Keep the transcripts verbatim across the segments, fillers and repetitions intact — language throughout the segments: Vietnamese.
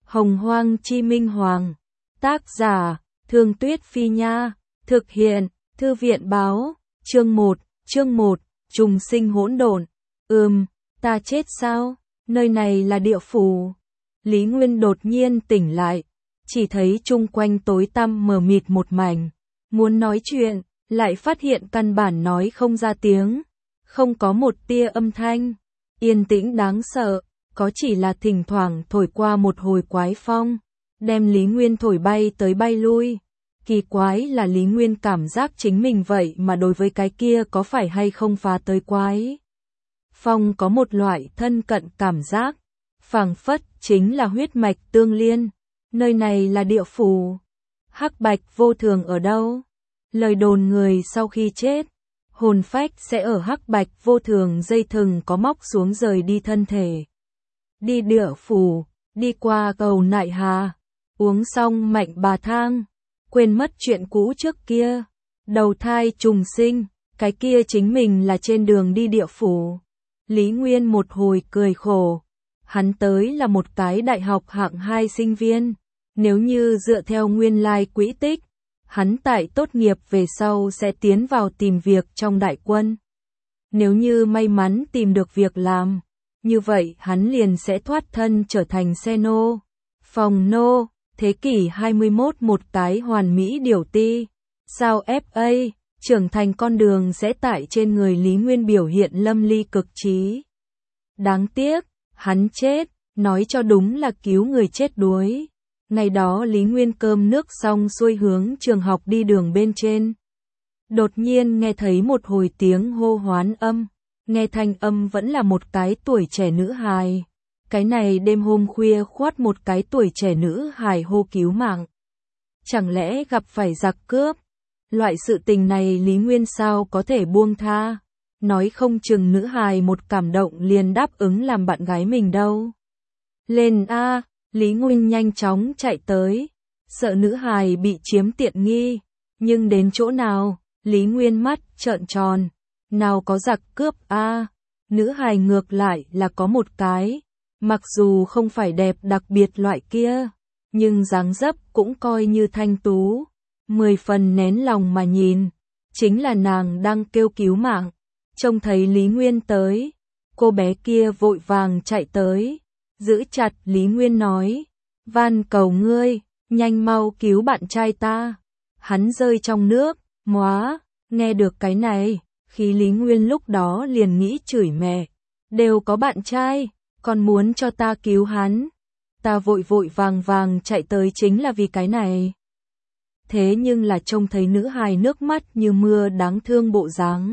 Hồng Hoang Chi Minh Hoàng. Tác giả, Thương Tuyết Phi Nha. Thực hiện, Thư viện Báo. Chương một, chương một, Trùng sinh hỗn độn. Ừm, ta chết sao? Nơi này là địa phủ. Lý Nguyên đột nhiên tỉnh lại, chỉ thấy chung quanh tối tăm mờ mịt một mảnh. Muốn nói chuyện, lại phát hiện căn bản nói không ra tiếng. Không có một tia âm thanh. Yên tĩnh đáng sợ, có chỉ là thỉnh thoảng thổi qua một hồi quái phong, đem Lý Nguyên thổi bay tới bay lui. Kỳ quái là Lý Nguyên cảm giác chính mình vậy mà đối với cái kia có phải hay không phá tới quái phong có một loại thân cận cảm giác, phảng phất chính là huyết mạch tương liên. Nơi này là địa phủ. Hắc bạch vô thường ở đâu? Lời đồn người sau khi chết, hồn phách sẽ ở hắc bạch vô thường dây thừng có móc xuống rời đi thân thể. Đi địa phủ, đi qua cầu nại hà, uống xong mạnh bà thang, quên mất chuyện cũ trước kia, đầu thai trùng sinh, cái kia chính mình là trên đường đi địa phủ. Lý Nguyên một hồi cười khổ, hắn tới là một cái đại học hạng hai sinh viên, nếu như dựa theo nguyên lai quỹ tích, hắn tại tốt nghiệp về sau sẽ tiến vào tìm việc trong đại quân. Nếu như may mắn tìm được việc làm, như vậy hắn liền sẽ thoát thân trở thành xe nô, phòng nô, thế kỷ hai mươi mốt một cái hoàn mỹ điều ti. Sao ép a, trưởng thành con đường sẽ tại trên người Lý Nguyên biểu hiện lâm ly cực trí. Đáng tiếc, hắn chết, nói cho đúng là cứu người chết đuối. Ngày đó Lý Nguyên cơm nước xong xuôi hướng trường học đi đường bên trên. Đột nhiên nghe thấy một hồi tiếng hô hoán âm, nghe thanh âm vẫn là một cái tuổi trẻ nữ hài. Cái này đêm hôm khuya khoắt một cái tuổi trẻ nữ hài hô cứu mạng. Chẳng lẽ gặp phải giặc cướp? Loại sự tình này Lý Nguyên sao có thể buông tha? Nói không chừng nữ hài một cảm động liền đáp ứng làm bạn gái mình đâu. Lên a, Lý Nguyên nhanh chóng chạy tới, sợ nữ hài bị chiếm tiện nghi, nhưng đến chỗ nào, Lý Nguyên mắt trợn tròn, nào có giặc cướp a, nữ hài ngược lại là có một cái, mặc dù không phải đẹp đặc biệt loại kia, nhưng dáng dấp cũng coi như thanh tú, mười phần nén lòng mà nhìn, chính là nàng đang kêu cứu mạng. Trông thấy Lý Nguyên tới, cô bé kia vội vàng chạy tới, giữ chặt Lý Nguyên nói, van cầu ngươi, nhanh mau cứu bạn trai ta, hắn rơi trong nước. Móa, nghe được cái này, khi Lý Nguyên lúc đó liền nghĩ chửi mẹ, đều có bạn trai, còn muốn cho ta cứu hắn, ta vội vội vàng vàng chạy tới chính là vì cái này. Thế nhưng là trông thấy nữ hài nước mắt như mưa đáng thương bộ dáng,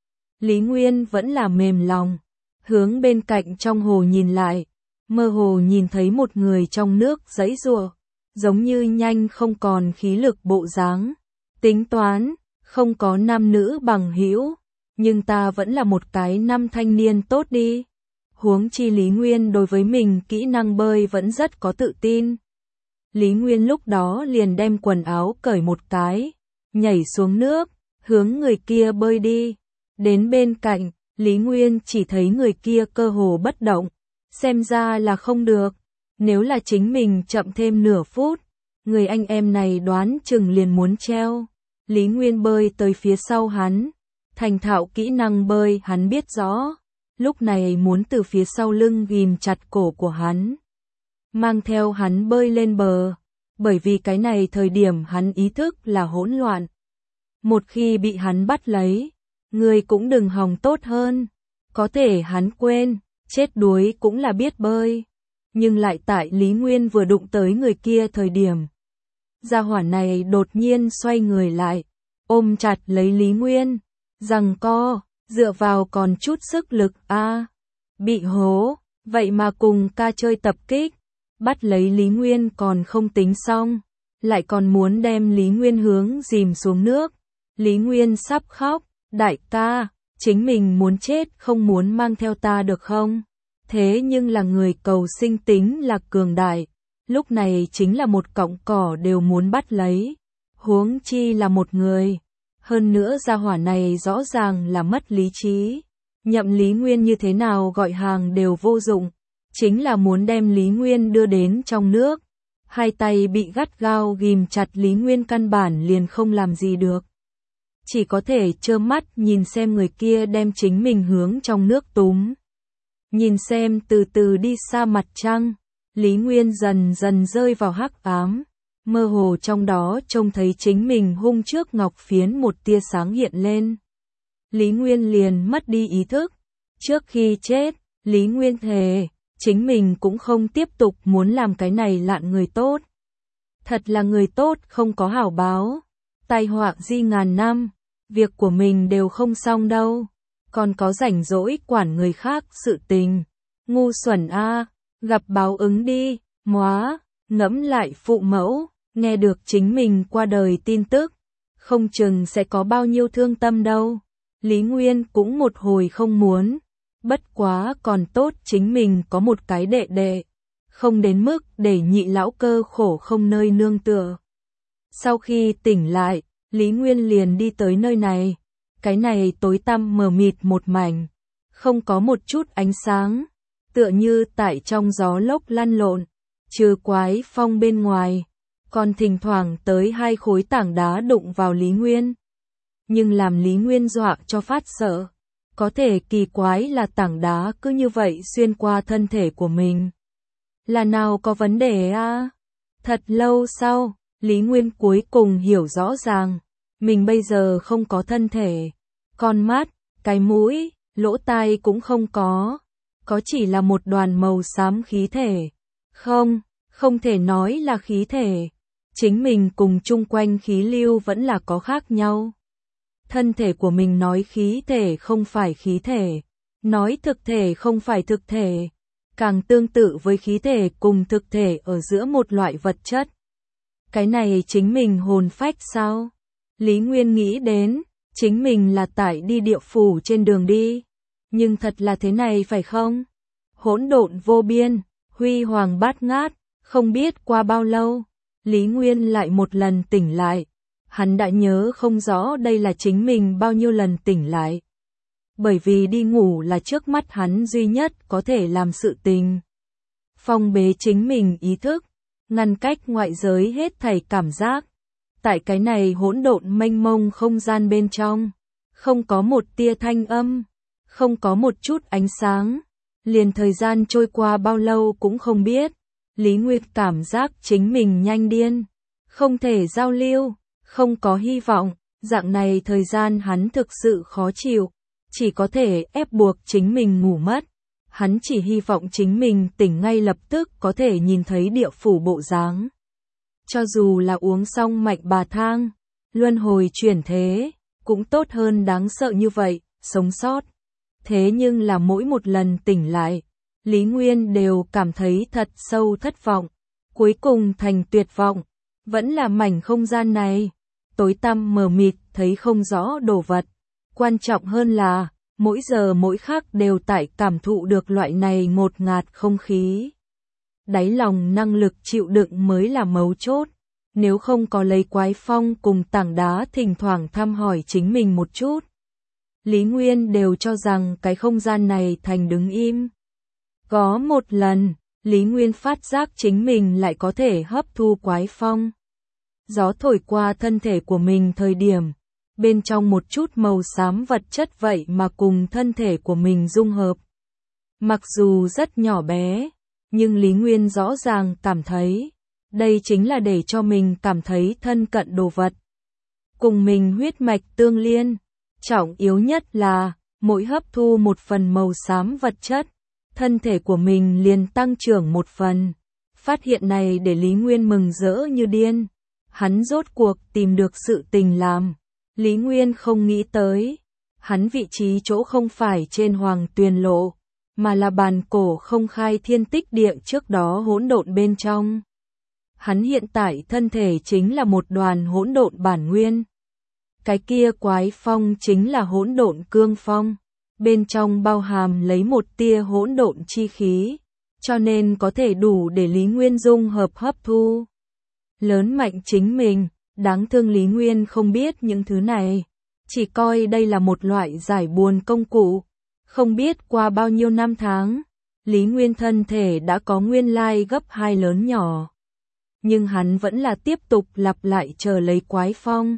Lý Nguyên vẫn là mềm lòng, hướng bên cạnh trong hồ nhìn lại, mơ hồ nhìn thấy một người trong nước giãy giụa, giống như nhanh không còn khí lực bộ dáng. Tính toán, không có nam nữ bằng hữu, nhưng ta vẫn là một cái nam thanh niên tốt đi. Huống chi Lý Nguyên đối với mình kỹ năng bơi vẫn rất có tự tin. Lý Nguyên lúc đó liền đem quần áo cởi một cái, nhảy xuống nước, hướng người kia bơi đi. Đến bên cạnh, Lý Nguyên chỉ thấy người kia cơ hồ bất động, xem ra là không được. Nếu là chính mình chậm thêm nửa phút, người anh em này đoán chừng liền muốn treo. Lý Nguyên bơi tới phía sau hắn, thành thạo kỹ năng bơi hắn biết rõ, lúc này muốn từ phía sau lưng ghim chặt cổ của hắn, mang theo hắn bơi lên bờ, bởi vì cái này thời điểm hắn ý thức là hỗn loạn. Một khi bị hắn bắt lấy, người cũng đừng hòng tốt hơn, có thể hắn quên, chết đuối cũng là biết bơi, nhưng lại tại Lý Nguyên vừa đụng tới người kia thời điểm. Gia hỏa này đột nhiên xoay người lại, ôm chặt lấy Lý Nguyên, giằng co, dựa vào còn chút sức lực a, à, bị hố, vậy mà cùng ca chơi tập kích, bắt lấy Lý Nguyên còn không tính xong, lại còn muốn đem Lý Nguyên hướng dìm xuống nước. Lý Nguyên sắp khóc, đại ca, chính mình muốn chết không muốn mang theo ta được không? Thế nhưng là người cầu sinh tính là cường đại. Lúc này chính là một cọng cỏ đều muốn bắt lấy, huống chi là một người. Hơn nữa gia hỏa này rõ ràng là mất lý trí, nhậm Lý Nguyên như thế nào gọi hàng đều vô dụng, chính là muốn đem Lý Nguyên đưa đến trong nước. Hai tay bị gắt gao ghim chặt, Lý Nguyên căn bản liền không làm gì được. Chỉ có thể trơ mắt nhìn xem người kia đem chính mình hướng trong nước túm. Nhìn xem từ từ đi xa mặt trăng, Lý Nguyên dần dần rơi vào hắc ám. Mơ hồ trong đó trông thấy chính mình hung trước ngọc phiến một tia sáng hiện lên. Lý Nguyên liền mất đi ý thức. Trước khi chết, Lý Nguyên thề, chính mình cũng không tiếp tục muốn làm cái này lạn người tốt. Thật là người tốt không có hảo báo. Tai họa di ngàn năm, việc của mình đều không xong đâu. Còn có rảnh rỗi quản người khác sự tình. Ngu xuẩn a, gặp báo ứng đi, móa, ngẫm lại phụ mẫu, nghe được chính mình qua đời tin tức. Không chừng sẽ có bao nhiêu thương tâm đâu. Lý Nguyên cũng một hồi không muốn. Bất quá còn tốt chính mình có một cái đệ đệ. Không đến mức để nhị lão cơ khổ không nơi nương tựa. Sau khi tỉnh lại, Lý Nguyên liền đi tới nơi này. Cái này tối tăm mờ mịt một mảnh. Không có một chút ánh sáng. Tựa như tại trong gió lốc lăn lộn. Trừ quái phong bên ngoài. Còn thỉnh thoảng tới hai khối tảng đá đụng vào Lý Nguyên. Nhưng làm Lý Nguyên dọa cho phát sợ. Có thể kỳ quái là tảng đá cứ như vậy xuyên qua thân thể của mình. Là nào có vấn đề à? Thật lâu sau, Lý Nguyên cuối cùng hiểu rõ ràng. Mình bây giờ không có thân thể. Con mắt, cái mũi, lỗ tai cũng không có. Có chỉ là một đoàn màu xám khí thể. Không, không thể nói là khí thể. Chính mình cùng chung quanh khí lưu vẫn là có khác nhau. Thân thể của mình nói khí thể không phải khí thể. Nói thực thể không phải thực thể. Càng tương tự với khí thể cùng thực thể ở giữa một loại vật chất. Cái này chính mình hồn phách sao? Lý Nguyên nghĩ đến, chính mình là tại đi địa phủ trên đường đi. Nhưng thật là thế này phải không? Hỗn độn vô biên, huy hoàng bát ngát, không biết qua bao lâu, Lý Nguyên lại một lần tỉnh lại. Hắn đã nhớ không rõ đây là chính mình bao nhiêu lần tỉnh lại. Bởi vì đi ngủ là trước mắt hắn duy nhất có thể làm sự tình. Phong bế chính mình ý thức, ngăn cách ngoại giới hết thảy cảm giác. Tại cái này hỗn độn mênh mông không gian bên trong, không có một tia thanh âm, không có một chút ánh sáng, liền thời gian trôi qua bao lâu cũng không biết. Lý Nguyệt cảm giác chính mình nhanh điên, không thể giao lưu, không có hy vọng, dạng này thời gian hắn thực sự khó chịu, chỉ có thể ép buộc chính mình ngủ mất. Hắn chỉ hy vọng chính mình tỉnh ngay lập tức có thể nhìn thấy địa phủ bộ dáng. Cho dù là uống xong mạch bà thang, luân hồi chuyển thế, cũng tốt hơn đáng sợ như vậy, sống sót. Thế nhưng là mỗi một lần tỉnh lại, Lý Nguyên đều cảm thấy thật sâu thất vọng, cuối cùng thành tuyệt vọng. Vẫn là mảnh không gian này, tối tăm mờ mịt, thấy không rõ đồ vật. Quan trọng hơn là, mỗi giờ mỗi khắc đều tại cảm thụ được loại này ngột ngạt không khí. Đáy lòng năng lực chịu đựng mới là mấu chốt. Nếu không có lấy quái phong cùng tảng đá thỉnh thoảng thăm hỏi chính mình một chút, Lý Nguyên đều cho rằng cái không gian này thành đứng im. Có một lần, Lý Nguyên phát giác chính mình lại có thể hấp thu quái phong. Gió thổi qua thân thể của mình thời điểm, bên trong một chút màu xám vật chất vậy mà cùng thân thể của mình dung hợp. Mặc dù rất nhỏ bé, nhưng Lý Nguyên rõ ràng cảm thấy, đây chính là để cho mình cảm thấy thân cận đồ vật. Cùng mình huyết mạch tương liên, trọng yếu nhất là, mỗi hấp thu một phần màu xám vật chất, thân thể của mình liền tăng trưởng một phần. Phát hiện này để Lý Nguyên mừng rỡ như điên. Hắn rốt cuộc tìm được sự tình làm. Lý Nguyên không nghĩ tới. Hắn vị trí chỗ không phải trên Hoàng Tuyền Lộ, mà là bàn cổ không khai thiên tích địa trước đó hỗn độn bên trong. Hắn hiện tại thân thể chính là một đoàn hỗn độn bản nguyên. Cái kia quái phong chính là hỗn độn cương phong. Bên trong bao hàm lấy một tia hỗn độn chi khí, cho nên có thể đủ để Lý Nguyên dung hợp hấp thu. Lớn mạnh chính mình, đáng thương Lý Nguyên không biết những thứ này, chỉ coi đây là một loại giải buồn công cụ. Không biết qua bao nhiêu năm tháng, Lý Nguyên thân thể đã có nguyên lai gấp hai lớn nhỏ. Nhưng hắn vẫn là tiếp tục lặp lại chờ lấy quái phong.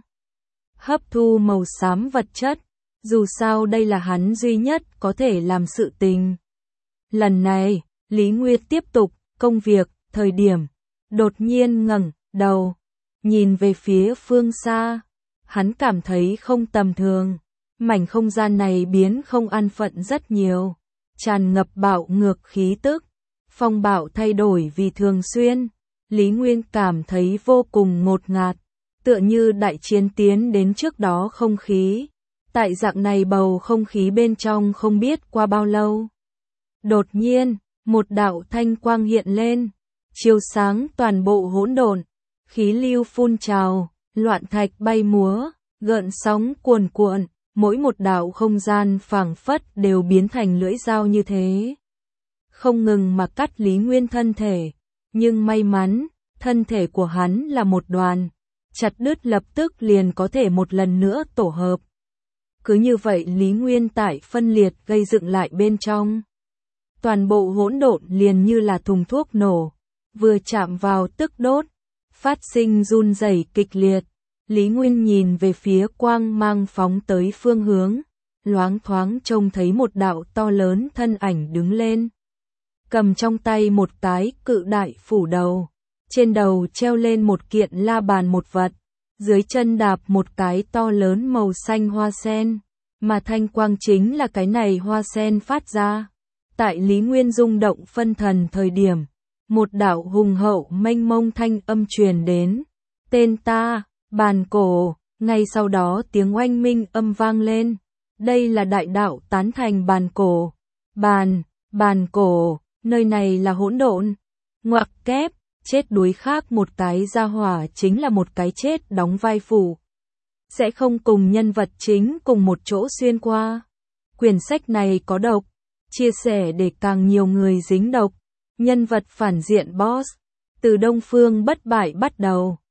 Hấp thu màu xám vật chất, dù sao đây là hắn duy nhất có thể làm sự tình. Lần này, Lý Nguyên tiếp tục công việc, thời điểm, đột nhiên ngẩng đầu, nhìn về phía phương xa, hắn cảm thấy không tầm thường, mảnh không gian này biến không an phận rất nhiều, tràn ngập bạo ngược khí tức, phong bạo thay đổi vì thường xuyên, Lý Nguyên cảm thấy vô cùng ngột ngạt, tựa như đại chiến tiến đến trước đó không khí, tại dạng này bầu không khí bên trong không biết qua bao lâu. Đột nhiên, một đạo thanh quang hiện lên, chiếu sáng toàn bộ hỗn độn, khí lưu phun trào, loạn thạch bay múa, gợn sóng cuồn cuộn, mỗi một đạo không gian phảng phất đều biến thành lưỡi dao như thế. Không ngừng mà cắt Lý Nguyên thân thể, nhưng may mắn, thân thể của hắn là một đoàn, chặt đứt lập tức liền có thể một lần nữa tổ hợp. Cứ như vậy Lý Nguyên tại phân liệt gây dựng lại bên trong. Toàn bộ hỗn độn liền như là thùng thuốc nổ, vừa chạm vào tức đốt, phát sinh run rẩy kịch liệt. Lý Nguyên nhìn về phía quang mang phóng tới phương hướng, loáng thoáng trông thấy một đạo to lớn thân ảnh đứng lên. Cầm trong tay một cái cự đại phủ đầu, trên đầu treo lên một kiện la bàn một vật, dưới chân đạp một cái to lớn màu xanh hoa sen, mà thanh quang chính là cái này hoa sen phát ra. Tại Lý Nguyên rung động phân thần thời điểm, một đạo hùng hậu mênh mông thanh âm truyền đến, tên ta, bàn cổ, ngay sau đó tiếng oanh minh âm vang lên, đây là đại đạo tán thành bàn cổ, bàn, bàn cổ, nơi này là hỗn độn, ngoặc kép, chết đuối khác một cái gia hỏa chính là một cái chết đóng vai phụ, sẽ không cùng nhân vật chính cùng một chỗ xuyên qua. Quyển sách này có độc, chia sẻ để càng nhiều người dính độc, nhân vật phản diện boss, từ Đông Phương bất bại bắt đầu.